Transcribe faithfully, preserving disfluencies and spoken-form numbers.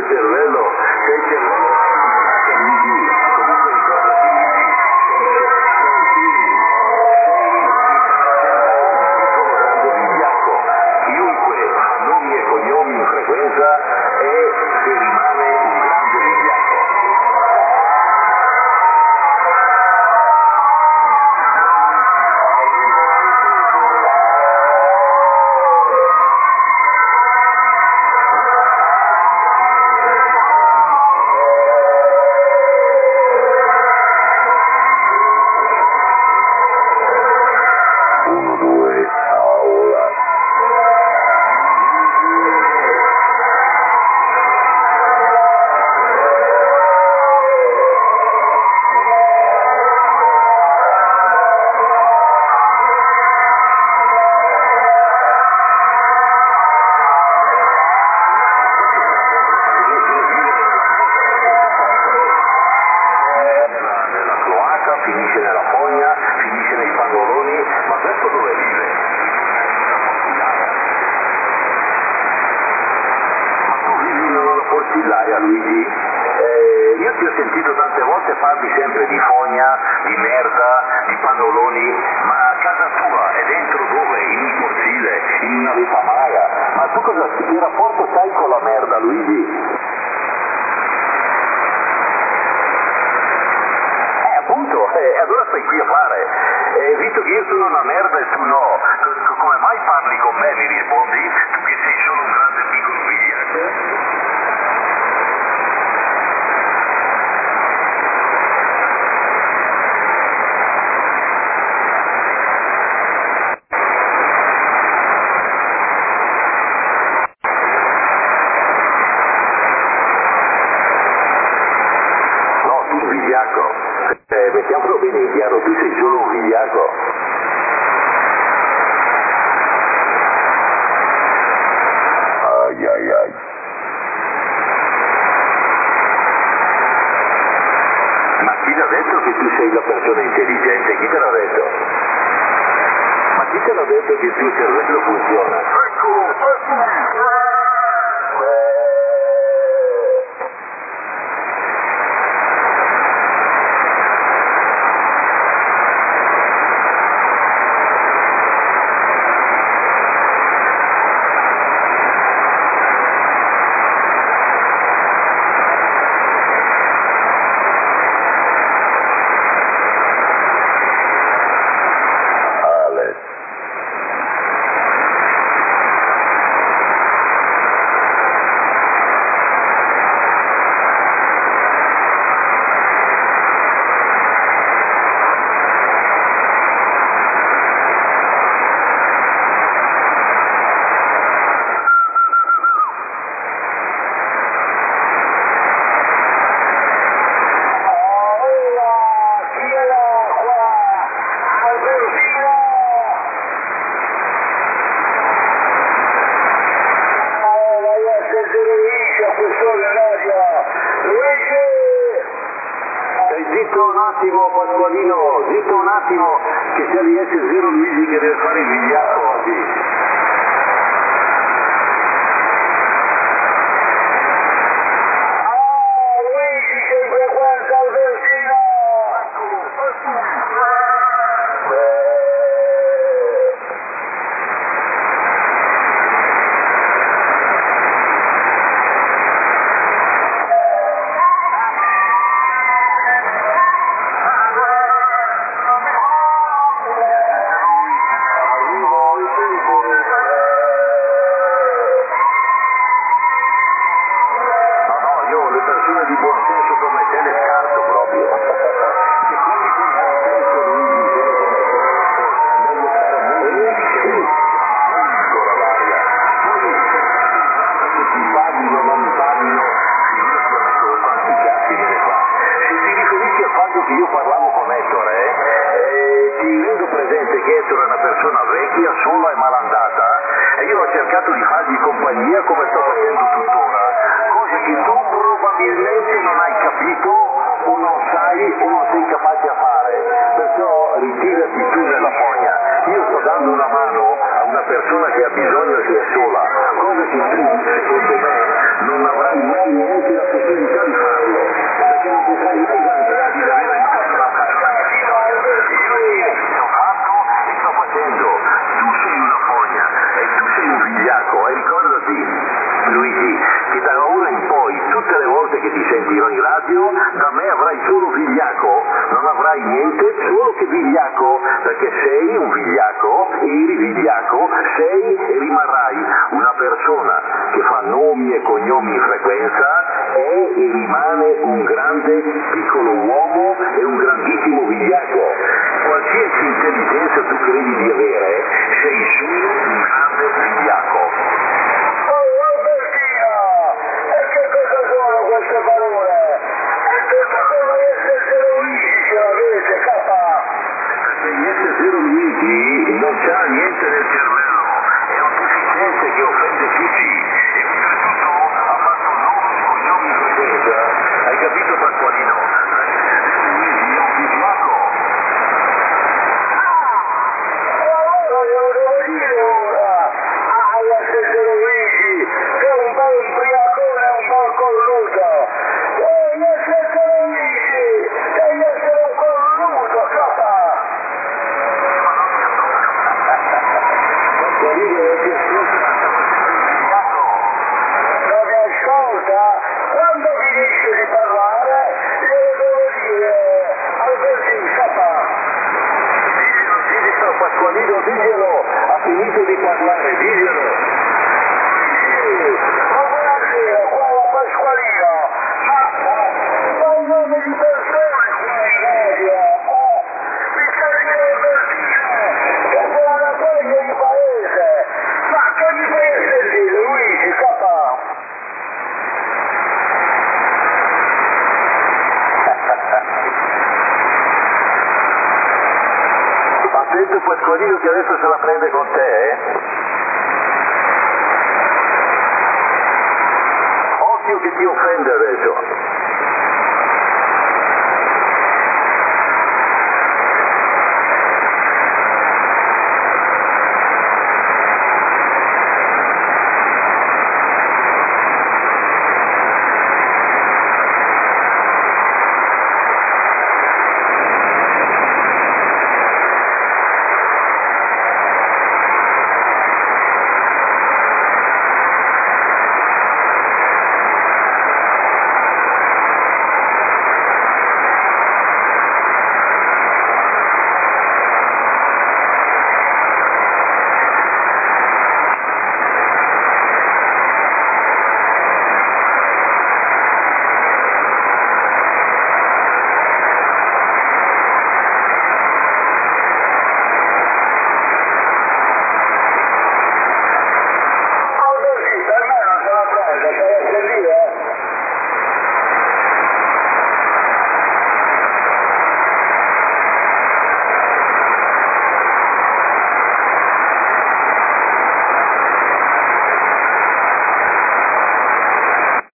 cervello, sei cervello. Comunque ricordati, chiunque ha nomi e cognomi in frequenza è e rimane un grande vigliacco. Uno, due, aula. Nella cloaca, finisce nella fogna, finisce nei pannoloni, ma questo dove vive? Ma tu vivi in una portillaria, Luigi? Eh, io ti ho sentito tante volte parli sempre di fogna, di merda, di pannoloni, ma a casa tua è dentro dove? In un cortile, in una ripamaia? Ma tu cosa, che rapporto sai con la merda, Luigi? Appunto, eh, allora stai qui a fare. Eh, visto che io sono una merda e tu no, co- come mai parli con me, mi rispondi? Tu che sei solo un grande piccolo vigliacco? No, tu vigliacco. Eh, mettiamolo bene in chiaro, tu sei solo un vigliacco. Ai ai ai. Ma chi ti ha detto che tu sei una persona intelligente? Chi te l'ha detto? Ma chi te l'ha detto che il tuo cervello funziona? Ecco, ecco. Zitto un attimo Pasqualino, zitto un attimo che se riesce zero Luigi che deve fare il vigliacco oggi. Ah Luigi che frequenta il Versino! Persone di buon senso come te le scarto proprio. E quindi con buon senso Luigi ancora l'aria. Se ti parlino o non mi parlino, io ti ho messo quanti cazzi me ne fa. Se ti riferisci al fatto che io parlavo con Ettore, eh, ti rendo presente che Ettore è una persona vecchia, sola e malandata, e io ho cercato di fargli compagnia come sto facendo tuttora, cosa che tu probabilmente non hai capito o non sai o non sei capace a fare, perciò ritirati tu nella fogna. Io sto dando una mano a una persona che ha bisogno e che è sola, cosa che tu secondo me non avrai mai niente che ti sentirò in radio, da me avrai solo vigliacco, non avrai niente, solo che vigliacco, perché sei un vigliacco, eri vigliacco, sei e rimarrai una persona che fa nomi e cognomi in frequenza, è e rimane un grande piccolo uomo e un grandissimo vigliacco. Qualsiasi intelligenza tu credi di avere, sei solo un grande vigliacco. Oh Albertino, e che cosa sono queste parole? È tutto come essere Luigi, avete capa? Perché essere zero Luigi non c'ha niente nel cervello, è un deficiente che offende tutti e oltretutto ha fatto nomi e cognomi in frequenza. Hai capito Pasqualino? Luigi è un vigliacco. Allora glielo devo dire ora, alla stessa Luigi, che è un bel ubriacone e un bel colluto. Devi essere Luigi, devi essere un colluto, capa! Pasqualino è che Non mi ascolta? Quando finisce di parlare, glielo devo dire, Albertino, capa! Diglielo, Pasqualino, diglielo, ha finito di parlare, diglielo. Ma buonasera, qua è Pasqualino, ma ma un nome di persone qua in radio, eh? Mi sta dicendo Albertino, che sei una pegna di paese, ma che mi fai a sentire, Luigi, capa? Attento Pasqualino che adesso se la prende con te, eh? Occhio che ti offende adesso.